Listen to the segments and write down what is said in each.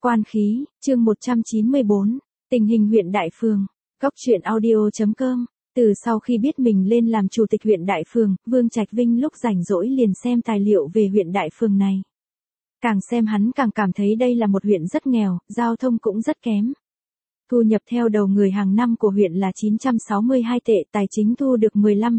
Quan khí, chương 194, tình hình huyện Đại Phường. Cóc truyện audio.com. Từ sau khi biết mình lên làm chủ tịch huyện Đại Phường, Vương Trạch Vinh lúc rảnh rỗi liền xem tài liệu về huyện Đại Phường này. Càng xem hắn càng cảm thấy đây là một huyện rất nghèo, giao thông cũng rất kém. Thu nhập theo đầu người hàng năm của huyện là 962 tệ, tài chính thu được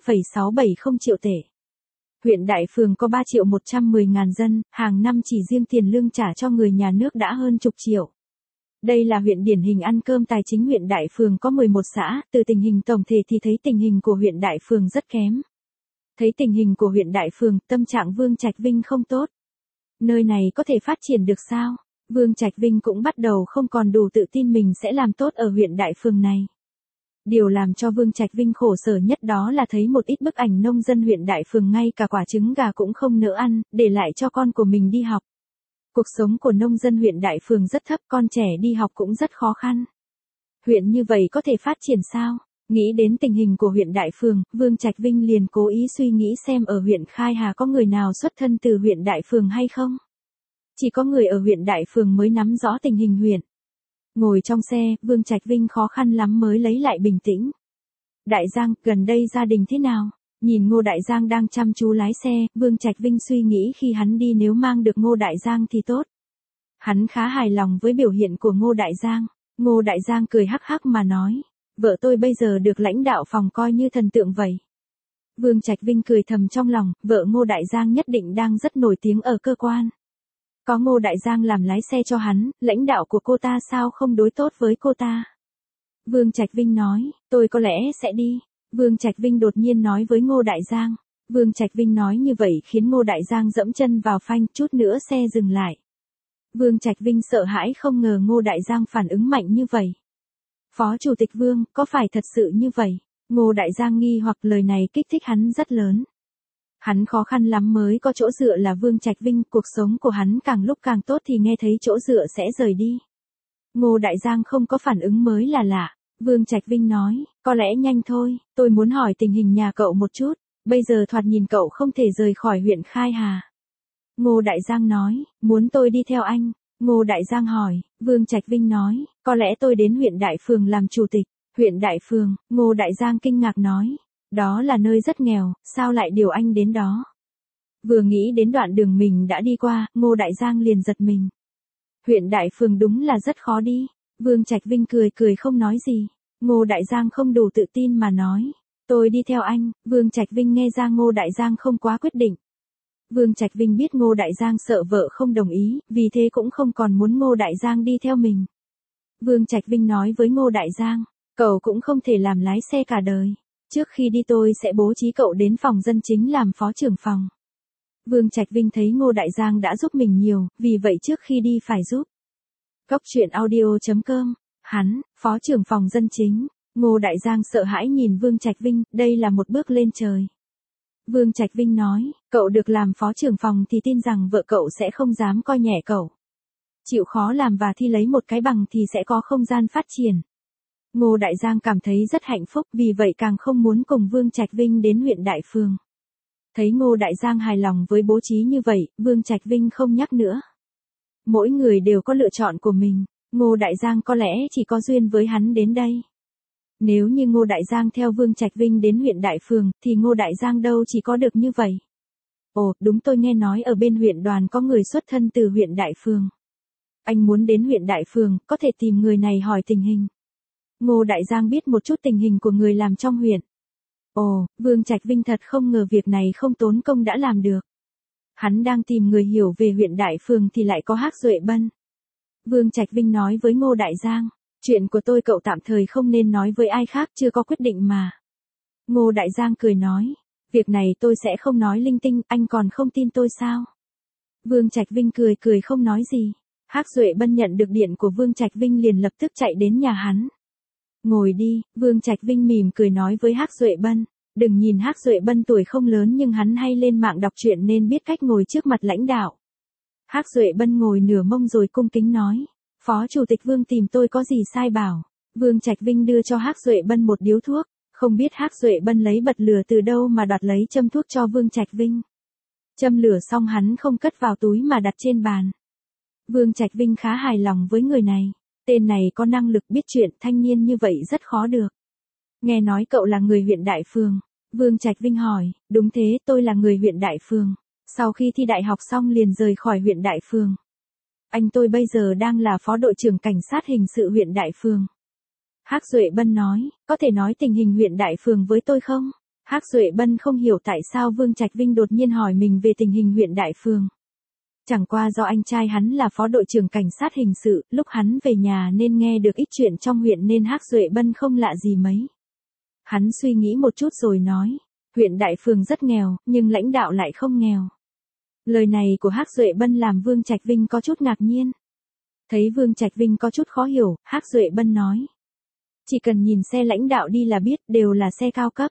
15,670 triệu tệ. Huyện Đại Phường có 3.110.000 dân, hàng năm chỉ riêng tiền lương trả cho người nhà nước đã hơn chục triệu. Đây là huyện điển hình ăn cơm tài chính. Huyện Đại Phường có 11 xã, từ tình hình tổng thể thì thấy tình hình của huyện Đại Phường rất kém. Thấy tình hình của huyện Đại Phường, tâm trạng Vương Trạch Vinh không tốt. Nơi này có thể phát triển được sao? Vương Trạch Vinh cũng bắt đầu không còn đủ tự tin mình sẽ làm tốt ở huyện Đại Phường này. Điều làm cho Vương Trạch Vinh khổ sở nhất đó là thấy một ít bức ảnh nông dân huyện Đại Phường ngay cả quả trứng gà cũng không nỡ ăn, để lại cho con của mình đi học. Cuộc sống của nông dân huyện Đại Phường rất thấp, con trẻ đi học cũng rất khó khăn. Huyện như vậy có thể phát triển sao? Nghĩ đến tình hình của huyện Đại Phường, Vương Trạch Vinh liền cố ý suy nghĩ xem ở huyện Khai Hà có người nào xuất thân từ huyện Đại Phường hay không. Chỉ có người ở huyện Đại Phường mới nắm rõ tình hình huyện. Ngồi trong xe, Vương Trạch Vinh khó khăn lắm mới lấy lại bình tĩnh. Đại Giang, gần đây gia đình thế nào? Nhìn Ngô Đại Giang đang chăm chú lái xe, Vương Trạch Vinh suy nghĩ khi hắn đi nếu mang được Ngô Đại Giang thì tốt. Hắn khá hài lòng với biểu hiện của Ngô Đại Giang. Ngô Đại Giang cười hắc hắc mà nói, vợ tôi bây giờ được lãnh đạo phòng coi như thần tượng vậy. Vương Trạch Vinh cười thầm trong lòng, vợ Ngô Đại Giang nhất định đang rất nổi tiếng ở cơ quan. Có Ngô Đại Giang làm lái xe cho hắn, lãnh đạo của cô ta sao không đối tốt với cô ta? Vương Trạch Vinh nói, tôi có lẽ sẽ đi. Vương Trạch Vinh đột nhiên nói với Ngô Đại Giang. Vương Trạch Vinh nói như vậy khiến Ngô Đại Giang dẫm chân vào phanh, chút nữa xe dừng lại. Vương Trạch Vinh sợ hãi không ngờ Ngô Đại Giang phản ứng mạnh như vậy. Phó Chủ tịch Vương, có phải thật sự như vậy? Ngô Đại Giang nghi hoặc, lời này kích thích hắn rất lớn. Hắn khó khăn lắm mới có chỗ dựa là Vương Trạch Vinh, cuộc sống của hắn càng lúc càng tốt thì nghe thấy chỗ dựa sẽ rời đi. Ngô Đại Giang không có phản ứng mới là lạ. Vương Trạch Vinh nói, có lẽ nhanh thôi, tôi muốn hỏi tình hình nhà cậu một chút, bây giờ thoạt nhìn cậu không thể rời khỏi huyện Khai Hà. Ngô Đại Giang nói, muốn tôi đi theo anh? Ngô Đại Giang hỏi. Vương Trạch Vinh nói, có lẽ tôi đến huyện Đại Phường làm chủ tịch. Huyện Đại Phường, Ngô Đại Giang kinh ngạc nói, đó là nơi rất nghèo, sao lại điều anh đến đó? Vừa nghĩ đến đoạn đường mình đã đi qua, Ngô Đại Giang liền giật mình. Huyện Đại Phường đúng là rất khó đi. Vương Trạch Vinh cười cười không nói gì. Ngô Đại Giang không đủ tự tin mà nói, tôi đi theo anh. Vương Trạch Vinh nghe ra Ngô Đại Giang không quá quyết định. Vương Trạch Vinh biết Ngô Đại Giang sợ vợ không đồng ý, vì thế cũng không còn muốn Ngô Đại Giang đi theo mình. Vương Trạch Vinh nói với Ngô Đại Giang, cậu cũng không thể làm lái xe cả đời. Trước khi đi tôi sẽ bố trí cậu đến phòng dân chính làm phó trưởng phòng. Vương Trạch Vinh thấy Ngô Đại Giang đã giúp mình nhiều, vì vậy trước khi đi phải giúp. Cóc truyện audio.com. Hắn, phó trưởng phòng dân chính. Ngô Đại Giang sợ hãi nhìn Vương Trạch Vinh, đây là một bước lên trời. Vương Trạch Vinh nói, cậu được làm phó trưởng phòng thì tin rằng vợ cậu sẽ không dám coi nhẹ cậu. Chịu khó làm và thi lấy một cái bằng thì sẽ có không gian phát triển. Ngô Đại Giang cảm thấy rất hạnh phúc, vì vậy càng không muốn cùng Vương Trạch Vinh đến huyện Đại Phường. Thấy Ngô Đại Giang hài lòng với bố trí như vậy, Vương Trạch Vinh không nhắc nữa. Mỗi người đều có lựa chọn của mình, Ngô Đại Giang có lẽ chỉ có duyên với hắn đến đây. Nếu như Ngô Đại Giang theo Vương Trạch Vinh đến huyện Đại Phường, thì Ngô Đại Giang đâu chỉ có được như vậy. Ồ, đúng, tôi nghe nói ở bên huyện đoàn có người xuất thân từ huyện Đại Phường. Anh muốn đến huyện Đại Phường, có thể tìm người này hỏi tình hình. Ngô Đại Giang biết một chút tình hình của người làm trong huyện. Ồ, Vương Trạch Vinh thật không ngờ việc này không tốn công đã làm được. Hắn đang tìm người hiểu về huyện Đại Phường thì lại có Hắc Duệ Bân. Vương Trạch Vinh nói với Ngô Đại Giang, chuyện của tôi cậu tạm thời không nên nói với ai khác, chưa có quyết định mà. Ngô Đại Giang cười nói, việc này tôi sẽ không nói linh tinh, anh còn không tin tôi sao? Vương Trạch Vinh cười cười không nói gì. Hắc Duệ Bân nhận được điện của Vương Trạch Vinh liền lập tức chạy đến nhà hắn. Ngồi đi, Vương Trạch Vinh mỉm cười nói với Hắc Duệ Bân. Đừng nhìn Hắc Duệ Bân tuổi không lớn nhưng hắn hay lên mạng đọc truyện nên biết cách ngồi trước mặt lãnh đạo. Hắc Duệ Bân ngồi nửa mông rồi cung kính nói, Phó Chủ tịch Vương tìm tôi có gì sai bảo. Vương Trạch Vinh đưa cho Hắc Duệ Bân một điếu thuốc, không biết Hắc Duệ Bân lấy bật lửa từ đâu mà đoạt lấy châm thuốc cho Vương Trạch Vinh. Châm lửa xong hắn không cất vào túi mà đặt trên bàn. Vương Trạch Vinh khá hài lòng với người này. Tên này có năng lực biết chuyện, thanh niên như vậy rất khó được. Nghe nói cậu là người huyện Đại Phường. Vương Trạch Vinh hỏi, đúng thế, tôi là người huyện Đại Phường. Sau khi thi đại học xong liền rời khỏi huyện Đại Phường. Anh tôi bây giờ đang là phó đội trưởng cảnh sát hình sự huyện Đại Phường. Hắc Duệ Bân nói, có thể nói tình hình huyện Đại Phường với tôi không? Hắc Duệ Bân không hiểu tại sao Vương Trạch Vinh đột nhiên hỏi mình về tình hình huyện Đại Phường. Chẳng qua do anh trai hắn là phó đội trưởng cảnh sát hình sự, lúc hắn về nhà nên nghe được ít chuyện trong huyện nên Hắc Duệ Bân không lạ gì mấy. Hắn suy nghĩ một chút rồi nói, huyện Đại Phường rất nghèo, nhưng lãnh đạo lại không nghèo. Lời này của Hắc Duệ Bân làm Vương Trạch Vinh có chút ngạc nhiên. Thấy Vương Trạch Vinh có chút khó hiểu, Hắc Duệ Bân nói. Chỉ cần nhìn xe lãnh đạo đi là biết, đều là xe cao cấp.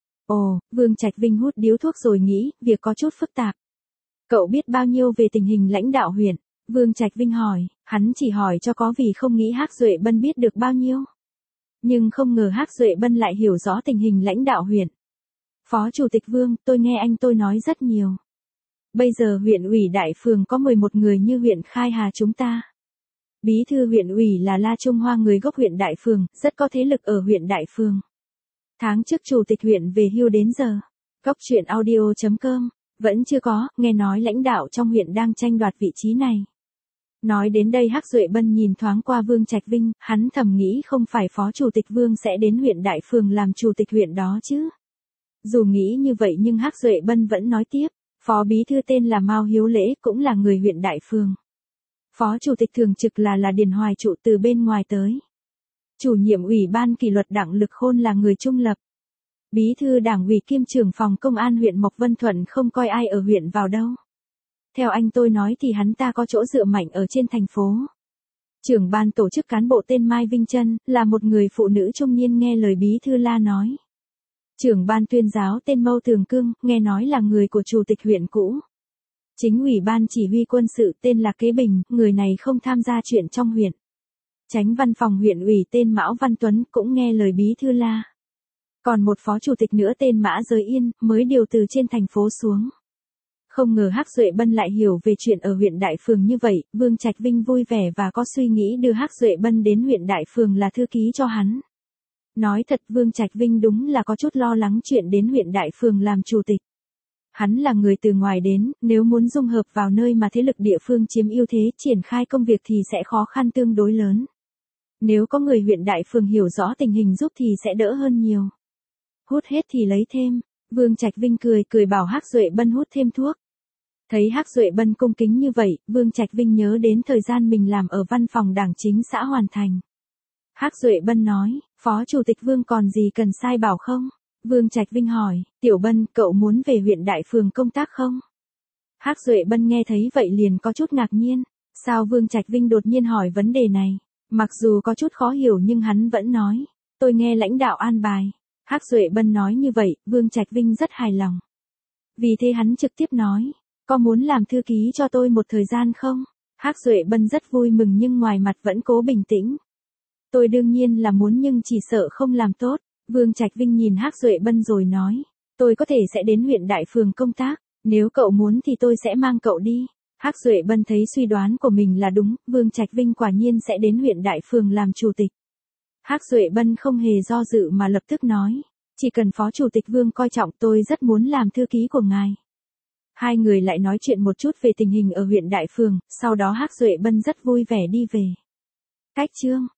Ồ, Vương Trạch Vinh hút điếu thuốc rồi nghĩ, việc có chút phức tạp. Cậu biết bao nhiêu về tình hình lãnh đạo huyện? Vương Trạch Vinh hỏi, hắn chỉ hỏi cho có vì không nghĩ Hắc Duệ Bân biết được bao nhiêu. Nhưng không ngờ Hắc Duệ Bân lại hiểu rõ tình hình lãnh đạo huyện. Phó Chủ tịch Vương, tôi nghe anh tôi nói rất nhiều. Bây giờ huyện ủy Đại Phường có 11 người như huyện Khai Hà chúng ta. Bí thư huyện ủy là La Trung Hoa người gốc huyện Đại Phường, rất có thế lực ở huyện Đại Phường. Tháng trước chủ tịch huyện về hưu đến giờ. Cóc truyện audio.com. Vẫn chưa có, nghe nói lãnh đạo trong huyện đang tranh đoạt vị trí này. Nói đến đây Hắc Duệ Bân nhìn thoáng qua Vương Trạch Vinh, hắn thầm nghĩ không phải phó chủ tịch Vương sẽ đến huyện Đại Phường làm chủ tịch huyện đó chứ. Dù nghĩ như vậy nhưng Hắc Duệ Bân vẫn nói tiếp, phó bí thư tên là Mao Hiếu Lễ cũng là người huyện Đại Phường. Phó chủ tịch thường trực là Điền Hoài Trụ từ bên ngoài tới. Chủ nhiệm ủy ban kỷ luật Đặng Lực Khôn là người trung lập. Bí thư đảng ủy kiêm trưởng phòng công an huyện Mộc Vân Thuận không coi ai ở huyện vào đâu. Theo anh tôi nói thì hắn ta có chỗ dựa mạnh ở trên thành phố. Trưởng ban tổ chức cán bộ tên Mai Vinh Trân là một người phụ nữ trung niên nghe lời bí thư La nói. Trưởng ban tuyên giáo tên Mâu Thường Cương nghe nói là người của chủ tịch huyện cũ. Chính ủy ban chỉ huy quân sự tên là Kế Bình, người này không tham gia chuyện trong huyện. Chánh văn phòng huyện ủy tên Mão Văn Tuấn cũng nghe lời bí thư La. Còn một phó chủ tịch nữa tên Mã Giới Yên, mới điều từ trên thành phố xuống. Không ngờ Hắc Duệ Bân lại hiểu về chuyện ở huyện Đại Phường như vậy, Vương Trạch Vinh vui vẻ và có suy nghĩ đưa Hắc Duệ Bân đến huyện Đại Phường là thư ký cho hắn. Nói thật Vương Trạch Vinh đúng là có chút lo lắng chuyện đến huyện Đại Phường làm chủ tịch. Hắn là người từ ngoài đến, nếu muốn dung hợp vào nơi mà thế lực địa phương chiếm ưu thế triển khai công việc thì sẽ khó khăn tương đối lớn. Nếu có người huyện Đại Phường hiểu rõ tình hình giúp thì sẽ đỡ hơn nhiều. Hút hết thì lấy thêm. Vương Trạch Vinh cười bảo Hắc Duệ Bân hút thêm thuốc. Thấy Hắc Duệ Bân cung kính như vậy, Vương Trạch Vinh nhớ đến thời gian mình làm ở văn phòng đảng chính xã Hoàn Thành. Hắc Duệ Bân nói, Phó Chủ tịch Vương còn gì cần sai bảo không? Vương Trạch Vinh hỏi, Tiểu Bân, cậu muốn về huyện Đại Phường công tác không? Hắc Duệ Bân nghe thấy vậy liền có chút ngạc nhiên. Sao Vương Trạch Vinh đột nhiên hỏi vấn đề này? Mặc dù có chút khó hiểu nhưng hắn vẫn nói, tôi nghe lãnh đạo an bài. Hắc Duệ Bân nói như vậy, Vương Trạch Vinh rất hài lòng. Vì thế hắn trực tiếp nói, có muốn làm thư ký cho tôi một thời gian không? Hắc Duệ Bân rất vui mừng nhưng ngoài mặt vẫn cố bình tĩnh. Tôi đương nhiên là muốn nhưng chỉ sợ không làm tốt. Vương Trạch Vinh nhìn Hắc Duệ Bân rồi nói, tôi có thể sẽ đến huyện Đại Phường công tác, nếu cậu muốn thì tôi sẽ mang cậu đi. Hắc Duệ Bân thấy suy đoán của mình là đúng, Vương Trạch Vinh quả nhiên sẽ đến huyện Đại Phường làm chủ tịch. Hắc Duệ Bân không hề do dự mà lập tức nói, chỉ cần Phó Chủ tịch Vương coi trọng tôi rất muốn làm thư ký của ngài. Hai người lại nói chuyện một chút về tình hình ở huyện Đại Phường, sau đó Hắc Duệ Bân rất vui vẻ đi về. Cách chương